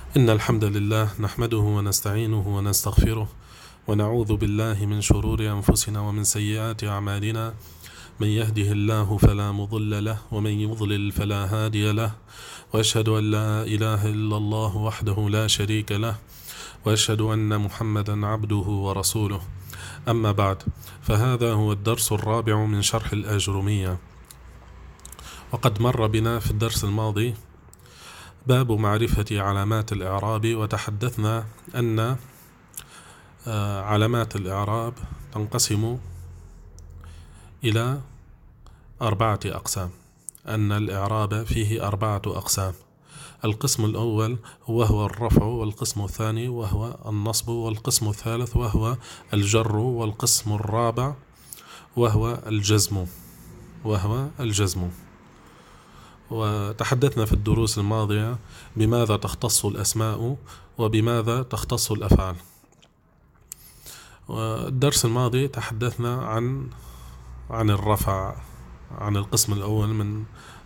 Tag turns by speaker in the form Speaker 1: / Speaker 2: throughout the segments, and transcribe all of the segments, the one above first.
Speaker 1: إن الحمد لله نحمده ونستعينه ونستغفره ونعوذ بالله من شرور أنفسنا ومن سيئات أعمالنا. من يهده الله فلا مضل له ومن يضلل فلا هادي له، وأشهد أن لا إله إلا الله وحده لا شريك له، وأشهد أن محمدا عبده ورسوله. أما بعد، فهذا هو الدرس الرابع من شرح الآجرومية. وقد مر بنا في الدرس الماضي باب معرفة علامات الإعراب، وتحدثنا أن علامات الإعراب تنقسم إلى 4 أقسام، أن الإعراب فيه 4 أقسام. القسم الأول وهو الرفع، والقسم الثاني وهو النصب، والقسم الثالث وهو الجر، والقسم الرابع وهو الجزم. وتحدثنا في الدروس الماضية بماذا تختص الأسماء وبماذا تختص الأفعال. والدرس الماضي تحدثنا عن الرفع، عن القسم الأول من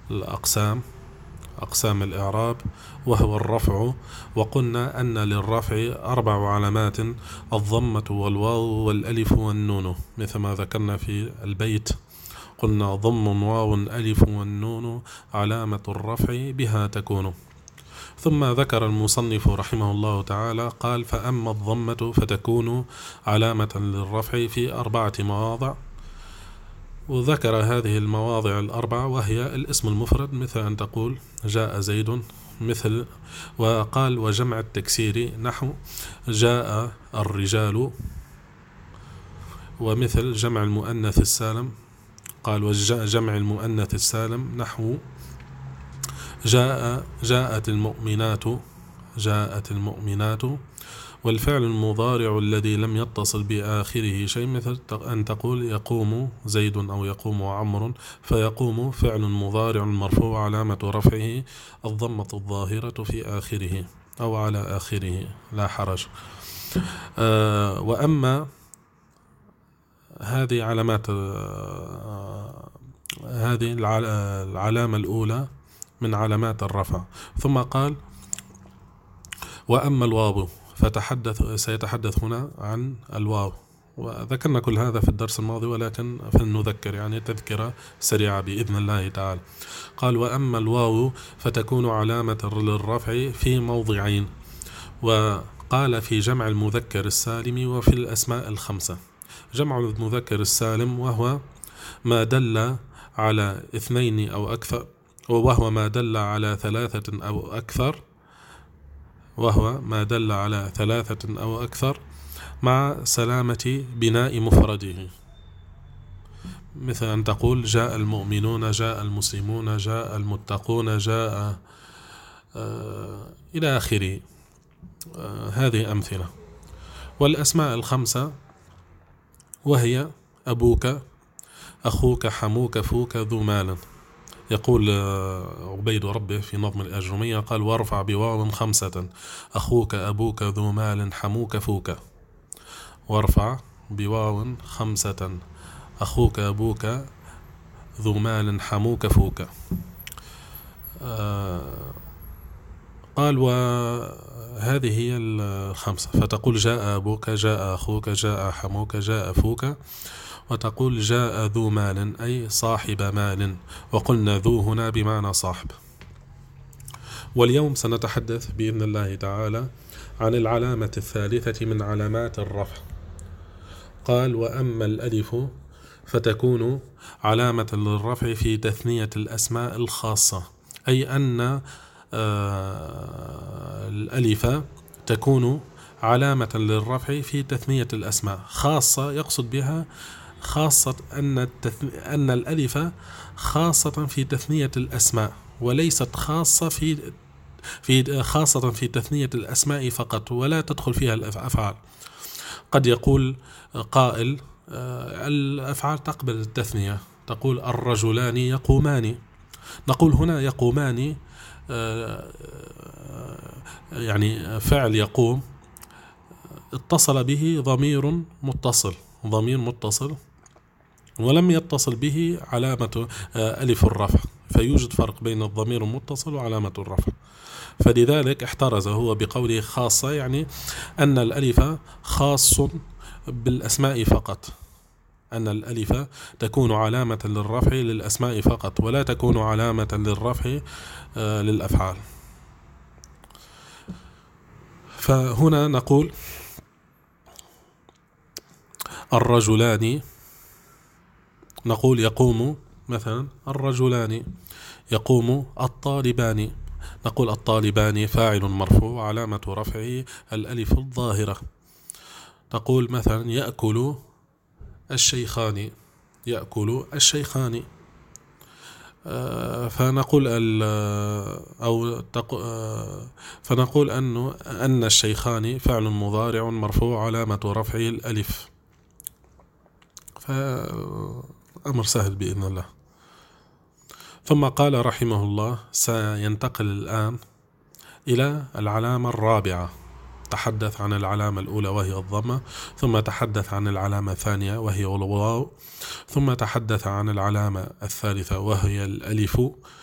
Speaker 1: أقسام الإعراب وهو الرفع. وقلنا أن للرفع 4 علامات: الضمة والواو والألف والنون، مثل ما ذكرنا في البيت، قلنا ضم واو ألف والنون علامة الرفع بها تكون. ثم ذكر المصنف رحمه الله تعالى قال: فأما الضمة فتكون علامة للرفع في 4 مواضع. وذكر هذه المواضع 4، وهي الاسم المفرد، مثل أن تقول جاء زيد، وقال وجمع التكسير نحو جاء الرجال، ومثل جمع المؤنث السالم، قال وجمع المؤنث السالم نحو جاءت المؤمنات. والفعل المضارع الذي لم يتصل بآخره شيء، مثل أن تقول يقوم زيد أو يقوم عمرو، فيقوم فعل مضارع مرفوع علامة رفعه الضمة الظاهرة في آخره أو على آخره، لا حرج. وأما هذه علامات، هذه العلامة الأولى من علامات الرفع. ثم قال: وأما الواو سيتحدث هنا عن الواو، وذكرنا كل هذا في الدرس الماضي، ولكن فلنذكر يعني تذكرة سريعة بإذن الله تعالى. قال: وأما الواو فتكون علامة للرفع في موضعين، وقال في جمع المذكر السالم وفي الأسماء ال5. جمع المذكر السالم وهو ما دل على 2 أو أكثر، وهو ما دل على 3 أو أكثر، مع سلامة بناء مفرده، مثل أن تقول جاء المؤمنون، جاء المسلمون، جاء المتقون، جاء إلى آخره. هذه أمثلة. والأسماء ال5 وهي أبوك، أخوك، حموك، فوك، ذو مال. يقول عبيد ربه في نظم الآجرومية، قال: وارفع بواو 5: أخوك، أبوك، ذو مال، حموك، فوك. وارفع بواو 5: أخوك، أبوك، ذو مال، حموك، فوك. قال: وهذه هي 5. فتقول جاء أبوك، جاء أخوك، جاء حموك، جاء فوك. وتقول جاء ذو مال، أي صاحب مال، وقلنا ذو هنا بمعنى صاحب. واليوم سنتحدث بإذن الله تعالى عن العلامة الثالثة من علامات الرفع. قال: وأما الألف فتكون علامة للرفع في تثنية الأسماء الخاصة، أي أن الألف تكون علامة للرفع في تثنية الأسماء. خاصة يقصد بها خاصة أن الألف خاصة في تثنية الأسماء، وليست خاصة في تثنية الأسماء فقط، ولا تدخل فيها الأفعال. قد يقول قائل: الأفعال تقبل التثنية، تقول الرجلان يقومان. نقول هنا يقومان يعني فعل يقوم اتصل به ضمير متصل، ولم يتصل به علامة ألف الرفع، فيوجد فرق بين الضمير المتصل وعلامة الرفع. فلذلك احترز هو بقوله خاصة، يعني أن الألف خاص بالأسماء فقط، أن الألف تكون علامة للرفع للأسماء فقط، ولا تكون علامة للرفع للأفعال. فهنا نقول الرجلان، نقول يقوم مثلا الرجلان، يقوم الطالبان، نقول الطالبان فاعل مرفوع علامة رفعه الألف الظاهرة. تقول مثلا يأكل الشيخان، يأكل الشيخان. فنقول أن الشيخان فعل مضارع مرفوع علامة رفعه الألف. فأمر سهل بإذن الله. ثم قال رحمه الله سينتقل الآن إلى العلامة الرابعة. تحدث عن العلامة الأولى وهي الضمة، ثم تحدث عن العلامة الثانية وهي الواو، ثم تحدث عن العلامة الثالثة وهي الألف،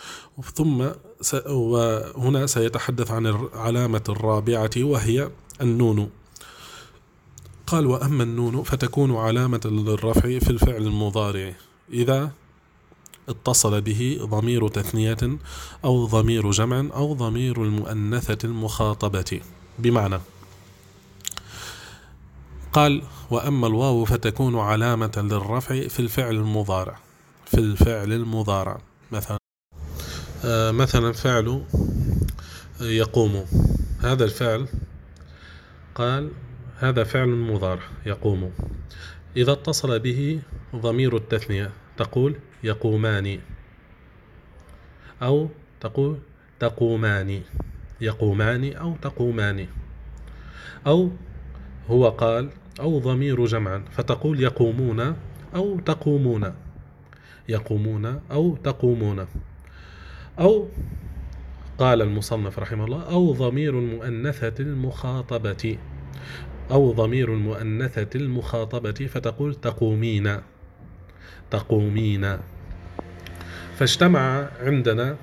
Speaker 1: وهنا سيتحدث عن العلامة الرابعة وهي النون. قال وأما النون فتكون علامة للرفع في الفعل المضارع إذا اتصل به ضمير تثنية أو ضمير جمع أو ضمير المؤنثة المخاطبة. بمعنى قال وأما الواو فتكون علامة للرفع في الفعل المضارع، في الفعل المضارع مثلا فعل يقوم، هذا الفعل قال هذا فعل مضارع يقوم، إذا اتصل به ضمير التثنية تقول يقومان، أو تقول تقومان، يقومان أو تقومان. أو هو قال أو ضمير جمع فتقول يقومون أو تقومون، يقومون أو تقومون. أو قال المصنف رحمه الله أو ضمير المؤنثة المخاطبة، أو ضمير المؤنثة المخاطبة فتقول تقومين، تقومين. فاجتمع عندنا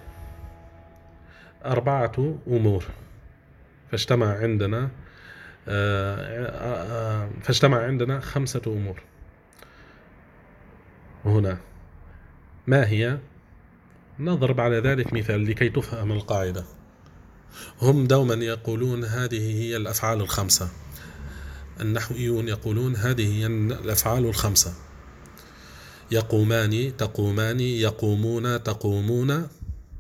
Speaker 1: 4 أمور، فاجتمع عندنا 5 أمور هنا. ما هي؟ نضرب على ذلك مثال لكي تفهم القاعدة. هم دوما يقولون هذه هي الأفعال الخمسة، النحويون يقولون هذه هي الأفعال الخمسة: يقومان، تقومان، يقومون، تقومون،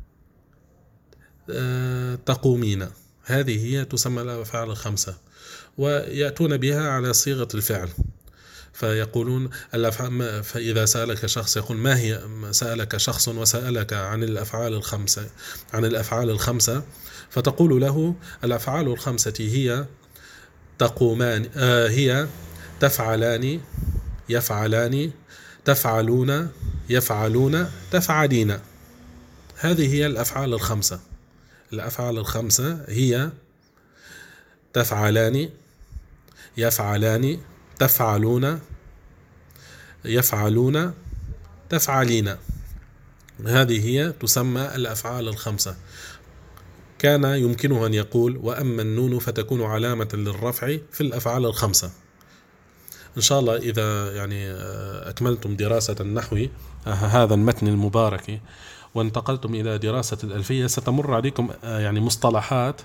Speaker 1: تقومين. هذه هي تسمى الأفعال الخمسة، ويأتون بها على صيغة الفعل. فيقولون فإذا سألك شخص يقول ما هي، سألك شخص وسألك عن الأفعال الخمسة، فتقول له الأفعال الخمسة هي تقومان، هي تفعلان، يفعلان، تفعلون، يفعلون، تفعلين. هذه هي الأفعال الخمسة. الأفعال الخمسة هي تفعلان، يفعلان، تفعلون، يفعلون، تفعلين. هذه هي تسمى الأفعال الخمسة. كان يمكنه أن يقول وأما النون فتكون علامة للرفع في الأفعال الخمسة. إن شاء الله إذا يعني أكملتم دراسة النحو هذا المتن المبارك وانتقلتم إلى دراسة الألفية ستمر عليكم يعني مصطلحات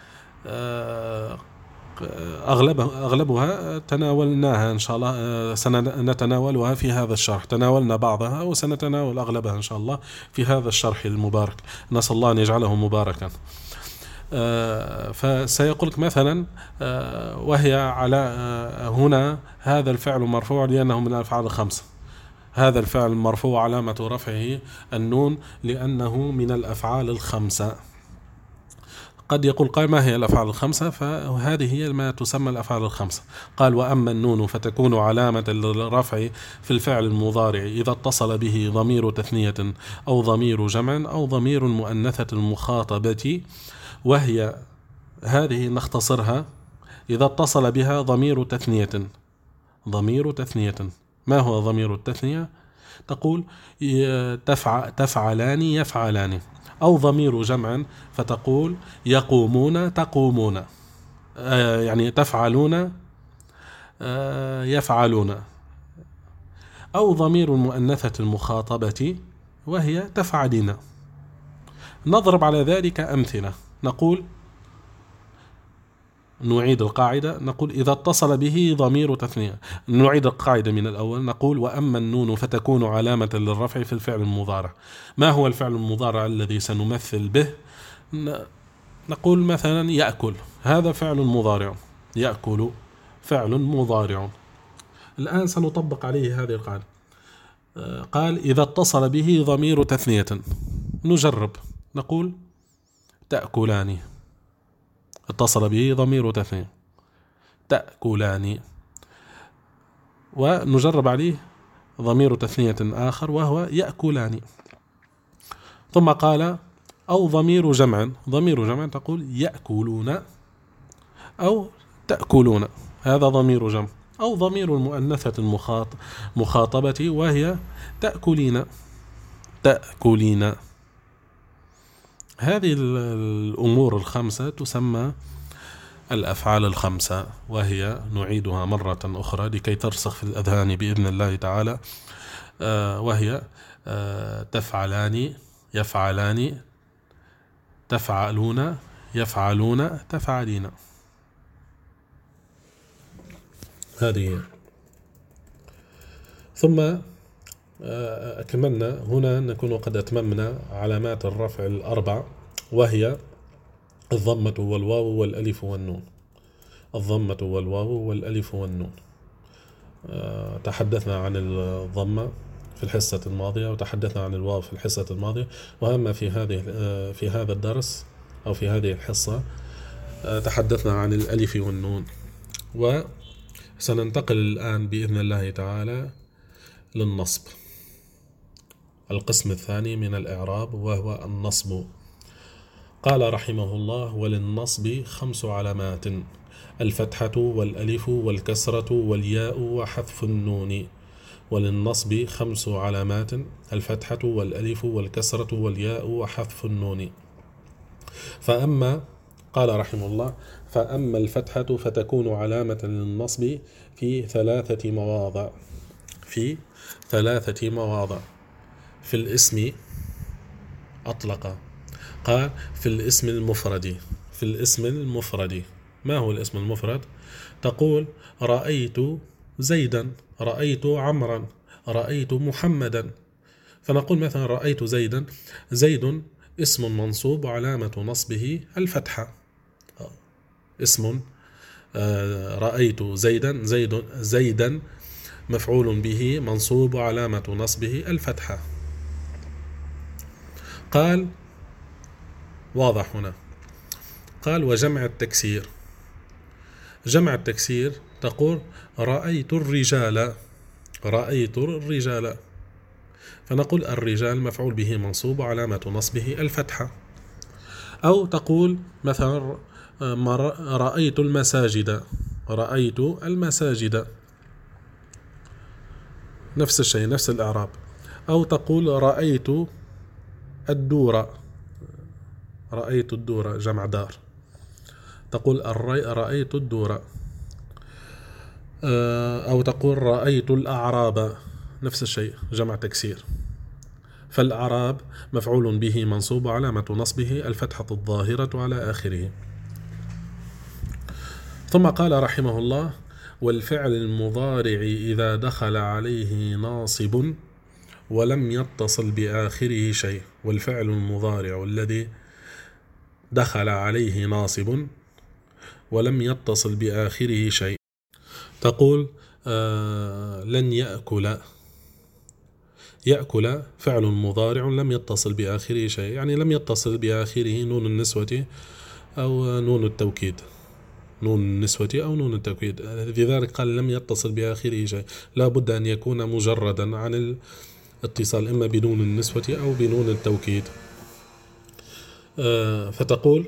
Speaker 1: أغلبها تناولناها إن شاء الله، سنتناولها في هذا الشرح. تناولنا بعضها وسنتناول أغلبها إن شاء الله في هذا الشرح المبارك، نسأل الله أن يجعله مباركا. فسيقول لك مثلا وهي على هنا هذا الفعل مرفوع لأنه من الأفعال الخمسة، هذا الفعل مرفوع علامة رفعه النون لأنه من الأفعال الخمسة. قد يقول قال ما هي الأفعال الخمسة؟ فهذه هي ما تسمى الأفعال الخمسة. قال وأما النون فتكون علامة للرفع في الفعل المضارع إذا اتصل به ضمير تثنية أو ضمير جمع أو ضمير مؤنثة المخاطبة، وهي هذه نختصرها إذا اتصل بها ضمير تثنية. ضمير تثنية، ما هو ضمير التثنية؟ تقول تفعلان، يفعلان، أو ضمير جمع فتقول يقومون تقومون، يعني تفعلون يفعلون. أو ضمير المؤنثة المخاطبة وهي تفعلين. نضرب على ذلك أمثلة. نقول نعيد القاعدة، نقول إذا اتصل به ضمير تثنية. نعيد القاعدة من الأول. نقول وأما النون فتكون علامة للرفع في الفعل المضارع. ما هو الفعل المضارع الذي سنمثل به؟ نقول مثلا يأكل، هذا فعل مضارع، يأكل فعل مضارع. الآن سنطبق عليه هذه القاعدة. قال إذا اتصل به ضمير تثنية، نجرب. نقول تأكلان، اتصل به ضمير تثنية، تأكلان. ونجرب عليه ضمير تثنية آخر وهو يأكلان. ثم قال أو ضمير جمع، ضمير جمع تقول يأكلون أو تأكلون، هذا ضمير جمع. أو ضمير المؤنثة المخاطبة وهي تأكلين، تأكلين. هذه الأمور الخمسة تسمى الأفعال الخمسة، وهي نعيدها مرة أخرى لكي ترسخ في الأذهان بإذن الله تعالى. وهي تفعلان، يفعلان، تفعلون، يفعلون، تفعلين. هذه. ثم أكملنا هنا، نكون قد أتممنا علامات الرفع الأربع، وهي الضمة والواو والألف والنون. الضمة والواو والألف والنون. تحدثنا عن الضمة في الحصة الماضية، وتحدثنا عن الواو في الحصة الماضية. وأما في هذا الدرس أو في هذه الحصة تحدثنا عن الألف والنون. وسننتقل الآن بإذن الله تعالى للنصب، القسم الثاني من الإعراب، وهو النصب. قال رحمه الله وللنصب 5 علامات: الفتحة والألف والكسرة والياء وحذف النون. وللنصب 5 علامات: الفتحة والألف والكسرة والياء وحذف النون. قال رحمه الله فأما الفتحة فتكون علامة للنصب في 3 مواضع. في 3 مواضع. في الاسم أطلق، قال في الاسم المفرد. في الاسم المفرد. ما هو الاسم المفرد؟ تقول رأيت زيدا، رأيت عمرا، رأيت محمدا. فنقول مثلا رأيت زيدا، زيد اسم منصوب وعلامة نصبه الفتحة. اسم رأيت زيدا، زيدا مفعول به منصوب وعلامة نصبه الفتحة. قال واضح هنا. قال وجمع التكسير. جمع التكسير تقول رأيت الرجال، رأيت الرجال. فنقول الرجال مفعول به منصوب وعلامة نصبه الفتحة. أو تقول مثلا رأيت المساجد، رأيت المساجد، نفس الشيء، نفس الإعراب. أو تقول رأيت الدور، رأيت الدور جمع دار، تقول رأيت الدور. أو تقول رأيت الأعراب، نفس الشيء جمع تكسير. فالأعراب مفعول به منصوب علامة نصبه الفتحة الظاهرة على آخره. ثم قال رحمه الله والفعل المضارع إذا دخل عليه ناصب ولم يتصل بآخره شيء. والفعل المضارع الذي دخل عليه ناصب ولم يتصل بآخره شيء. تقول لن يأكل، يأكل فعل مضارع لم يتصل بآخره شيء، يعني لم يتصل بآخره نون النسوة أو نون التوكيد، نون النسوة أو نون التوكيد. لذلك قال لم يتصل بآخره شيء، لا بد أن يكون مجردا عن الاتصال، إما بنون النسوة أو بنون التوكيد. فتقول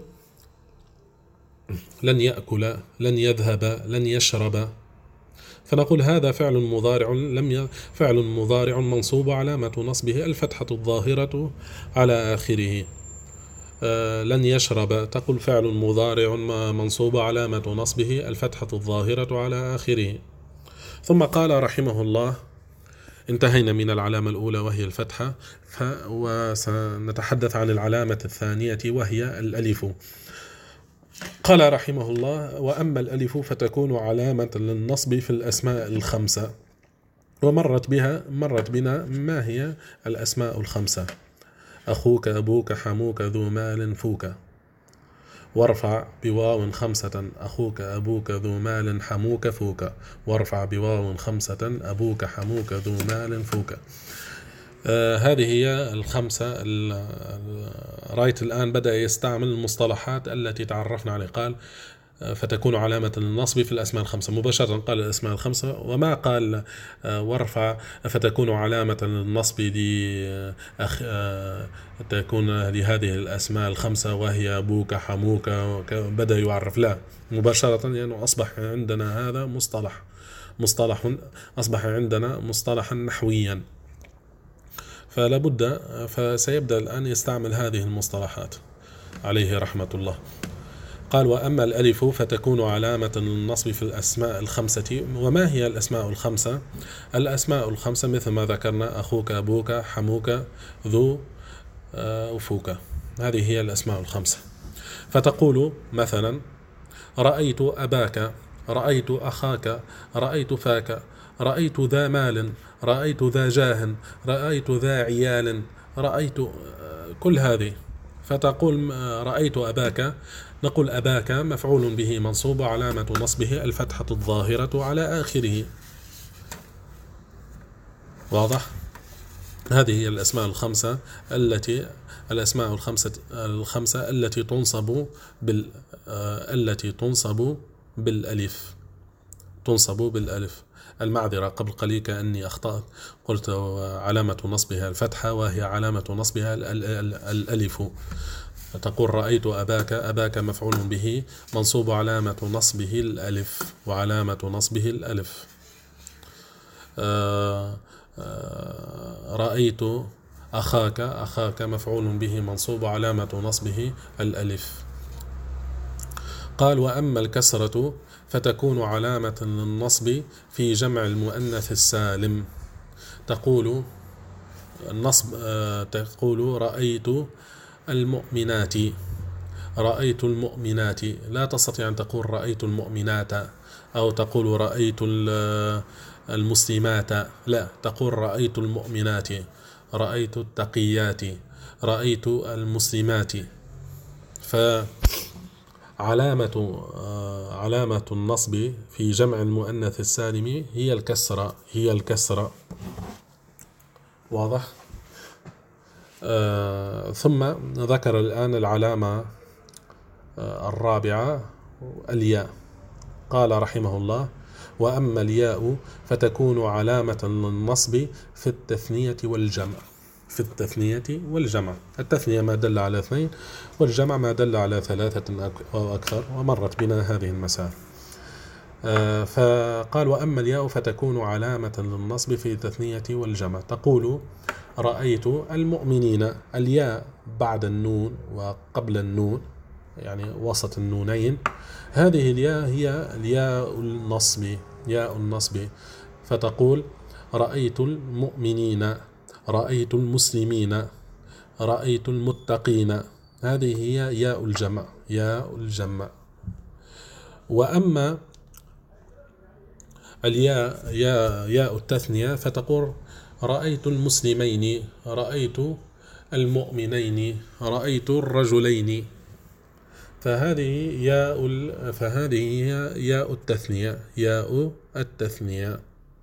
Speaker 1: لن يأكل، لن يذهب، لن يشرب. فنقول هذا فعل مضارع فعل مضارع منصوب علامة نصبه الفتحة الظاهرة على آخره. لن يشرب، تقول فعل مضارع منصوب علامة نصبه الفتحة الظاهرة على آخره. ثم قال رحمه الله: انتهينا من العلامة الأولى وهي الفتحة، وسنتحدث عن العلامة الثانية وهي الألف. قال رحمه الله: وأما الألف فتكون علامة للنصب في الأسماء الخمسة. ومرت بنا ما هي الأسماء الخمسة: أخوك، أبوك، حموك، ذو مال، فوك. وارفع بواو خمسة: أخوك، أبوك، ذو مال، حموك، فوك. وارفع بواو خمسة: أبوك، حموك، ذو مال، فوك. هذه هي الخمسة. رايت الآن بدأ يستعمل المصطلحات التي تعرفنا عليه. قال: فتكون علامة النصب في الأسماء الخمسة. مباشرة قال الأسماء الخمسة، وما قال وارفع فتكون علامة النصب تكون لهذه الأسماء الخمسة وهي أبوك، حموك. بدأ يعرف، لا، مباشرة، لأنه أصبح عندنا هذا مصطلح أصبح عندنا مصطلحا نحويا، فسيبدأ الآن يستعمل هذه المصطلحات عليه رحمة الله. قال: وأما الألف فتكون علامة للنصب في الأسماء الخمسة. وما هي الأسماء الخمسة؟ الأسماء الخمسة مثل ما ذكرنا: أخوك، أبوك، حموك، ذو، وفوك. هذه هي الأسماء الخمسة. فتقول مثلا: رأيت أباك، رأيت أخاك، رأيت فاك، رأيت ذا مال، رأيت ذا جاه، رأيت ذا عيال، رأيت كل هذه. فتقول: رأيت أباك، نقول أباك مفعول به منصوب علامة نصبه الفتحة الظاهرة على آخره. واضح؟ هذه هي الأسماء الخمسة التي تنصب بالألف. المعذرة، قبل قليل كأني أخطأت، قلت علامة نصبها الفتحة وهي علامة نصبها الألف. تقول: رأيت أباك، أباك مفعول به منصوب علامة نصبه الألف، وعلامة نصبه الألف. رأيت أخاك، أخاك مفعول به منصوب علامة نصبه الألف. قال: وأما الكسرة فتكون علامة للنصب في جمع المؤنث السالم. تقول رأيت المؤمنات، رأيت المؤمنات. لا تستطيع أن تقول رأيت المؤمنات، أو تقول رأيت المسلمات. لا، تقول رأيت المؤمنات، رأيت التقيات، رأيت المسلمات. علامة النصب في جمع المؤنث السالم هي الكسرة. واضح؟ ثم ذكر الآن العلامة الرابعة، الياء. قال رحمه الله: وأما الياء فتكون علامة للنصب في التثنية والجمع. التثنية ما دل على 2، والجمع ما دل على 3 أو أكثر، ومرت بنا هذه المسائل. فقال: وأما الياء فتكون علامة للنصب في التثنية والجمع. تقول: رأيت المؤمنين. الياء بعد النون وقبل النون، يعني وسط النونين. هذه الياء هي الياء النصب. فتقول: رأيت المؤمنين، رأيت المسلمين، رأيت المتقين. هذه هي ياء الجمع. وأما ياء التثنية فتقول: رأيت المسلمين، رأيت المؤمنين، رأيت الرجلين. فهذه هي ياء التثنية.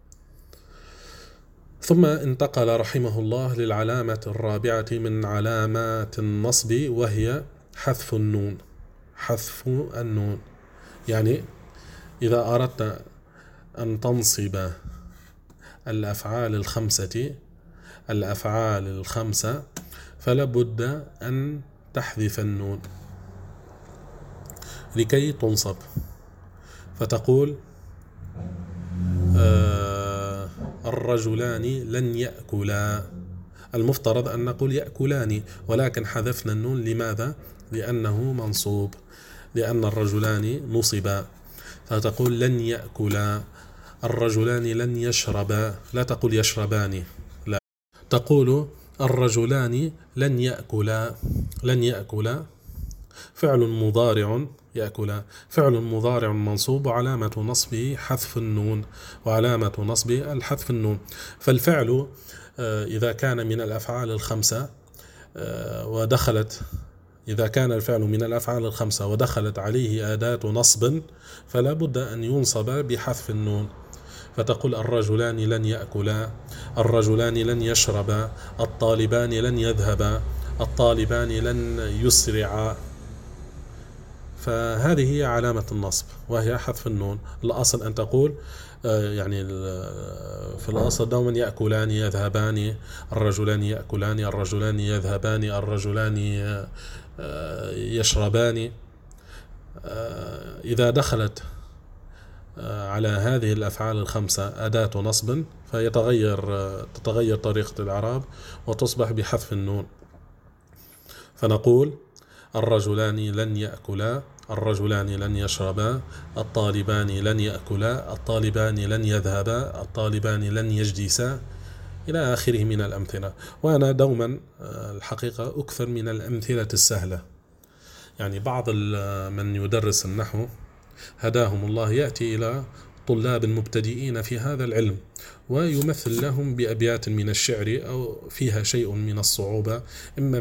Speaker 1: ثم انتقل رحمه الله للعلامة الرابعة من علامات النصب، وهي حذف النون. يعني إذا أردت أن تنصب الأفعال الخمسة فلابد أن تحذف النون لكي تنصب. فتقول: الرجلان لن يأكلا، المفترض أن نقول يأكلان، ولكن حذفنا النون. لماذا؟ لأنه منصوب، لأن الرجلان نصبا، فتقول لن يأكلا. الرجلان لن يشربا، لا تقول يشربان، لا، تقول الرجلان لن يأكلا. لن يأكلا فعل مضارع، يأكلا فعل مضارع منصوب، وعلامة نصبه حذف النون، وعلامة نصبه الحذف النون. فالفعل إذا كان من الأفعال الخمسة إذا كان الفعل من الأفعال الخمسة ودخلت عليه أداة نصب فلا بد أن ينصب بحذف النون. فتقول الرجلان لن يأكلا، الرجلان لن يشربا، الطالبان لن يذهبا، الطالبان لن يسرعا. فهذه هي علامة النصب، وهي حذف النون. الأصل أن تقول يعني في الأصل دوما يأكلان، يذهبان، الرجلان يأكلان، الرجلان يذهبان، الرجلان يشربان. إذا دخلت على هذه الأفعال الخمسة أداة نصب تتغير طريقة الإعراب وتصبح بحذف النون. فنقول الرجلان لن يأكلا، الرجلان لن يشربا، الطالبان لن يأكلا، الطالبان لن يذهبا، الطالبان لن يجلسا، إلى آخره من الأمثلة. وأنا دوما الحقيقة أكثر من الأمثلة السهلة. يعني بعض من يدرس النحو هداهم الله يأتي إلى طلاب مبتدئين في هذا العلم ويمثل لهم بأبيات من الشعر أو فيها شيء من الصعوبة، إما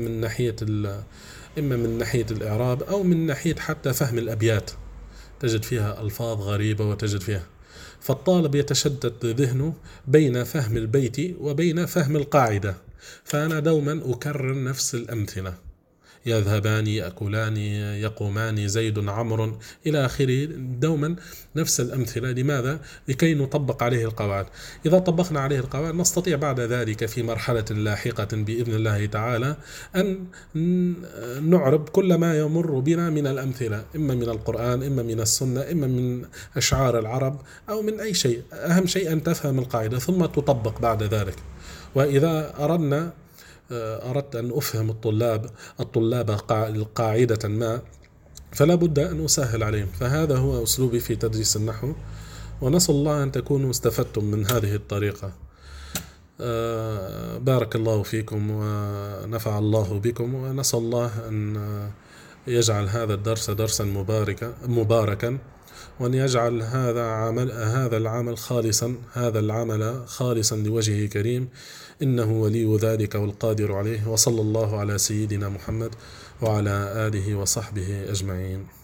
Speaker 1: من ناحية الإعراب أو من ناحية حتى فهم الأبيات، تجد فيها ألفاظ غريبة وتجد فيها، فالطالب يتشتت ذهنه بين فهم البيت وبين فهم القاعدة. فأنا دوما أكرر نفس الأمثلة: يذهبان، يأكلان، يقومان، زيد، عمرو، إلى آخره، دوما نفس الأمثلة. لماذا؟ لكي نطبق عليه القواعد. إذا طبقنا عليه القواعد نستطيع بعد ذلك في مرحلة لاحقة بإذن الله تعالى أن نعرب كل ما يمر بنا من الأمثلة، إما من القرآن، إما من السنة، إما من أشعار العرب، أو من أي شيء. أهم شيء أن تفهم القاعدة ثم تطبق بعد ذلك. وإذا أردت أن أفهم الطلاب قاعدة ما، فلا بد أن أسهل عليهم. فهذا هو أسلوبي في تدريس النحو، ونسأل الله أن تكونوا استفدتم من هذه الطريقة. بارك الله فيكم ونفع الله بكم، ونسأل الله أن يجعل هذا الدرس درسا مباركا، وأن يجعل هذا العمل خالصا لوجهه كريم، إنه ولي ذلك والقادر عليه. وصلى الله على سيدنا محمد وعلى آله وصحبه أجمعين.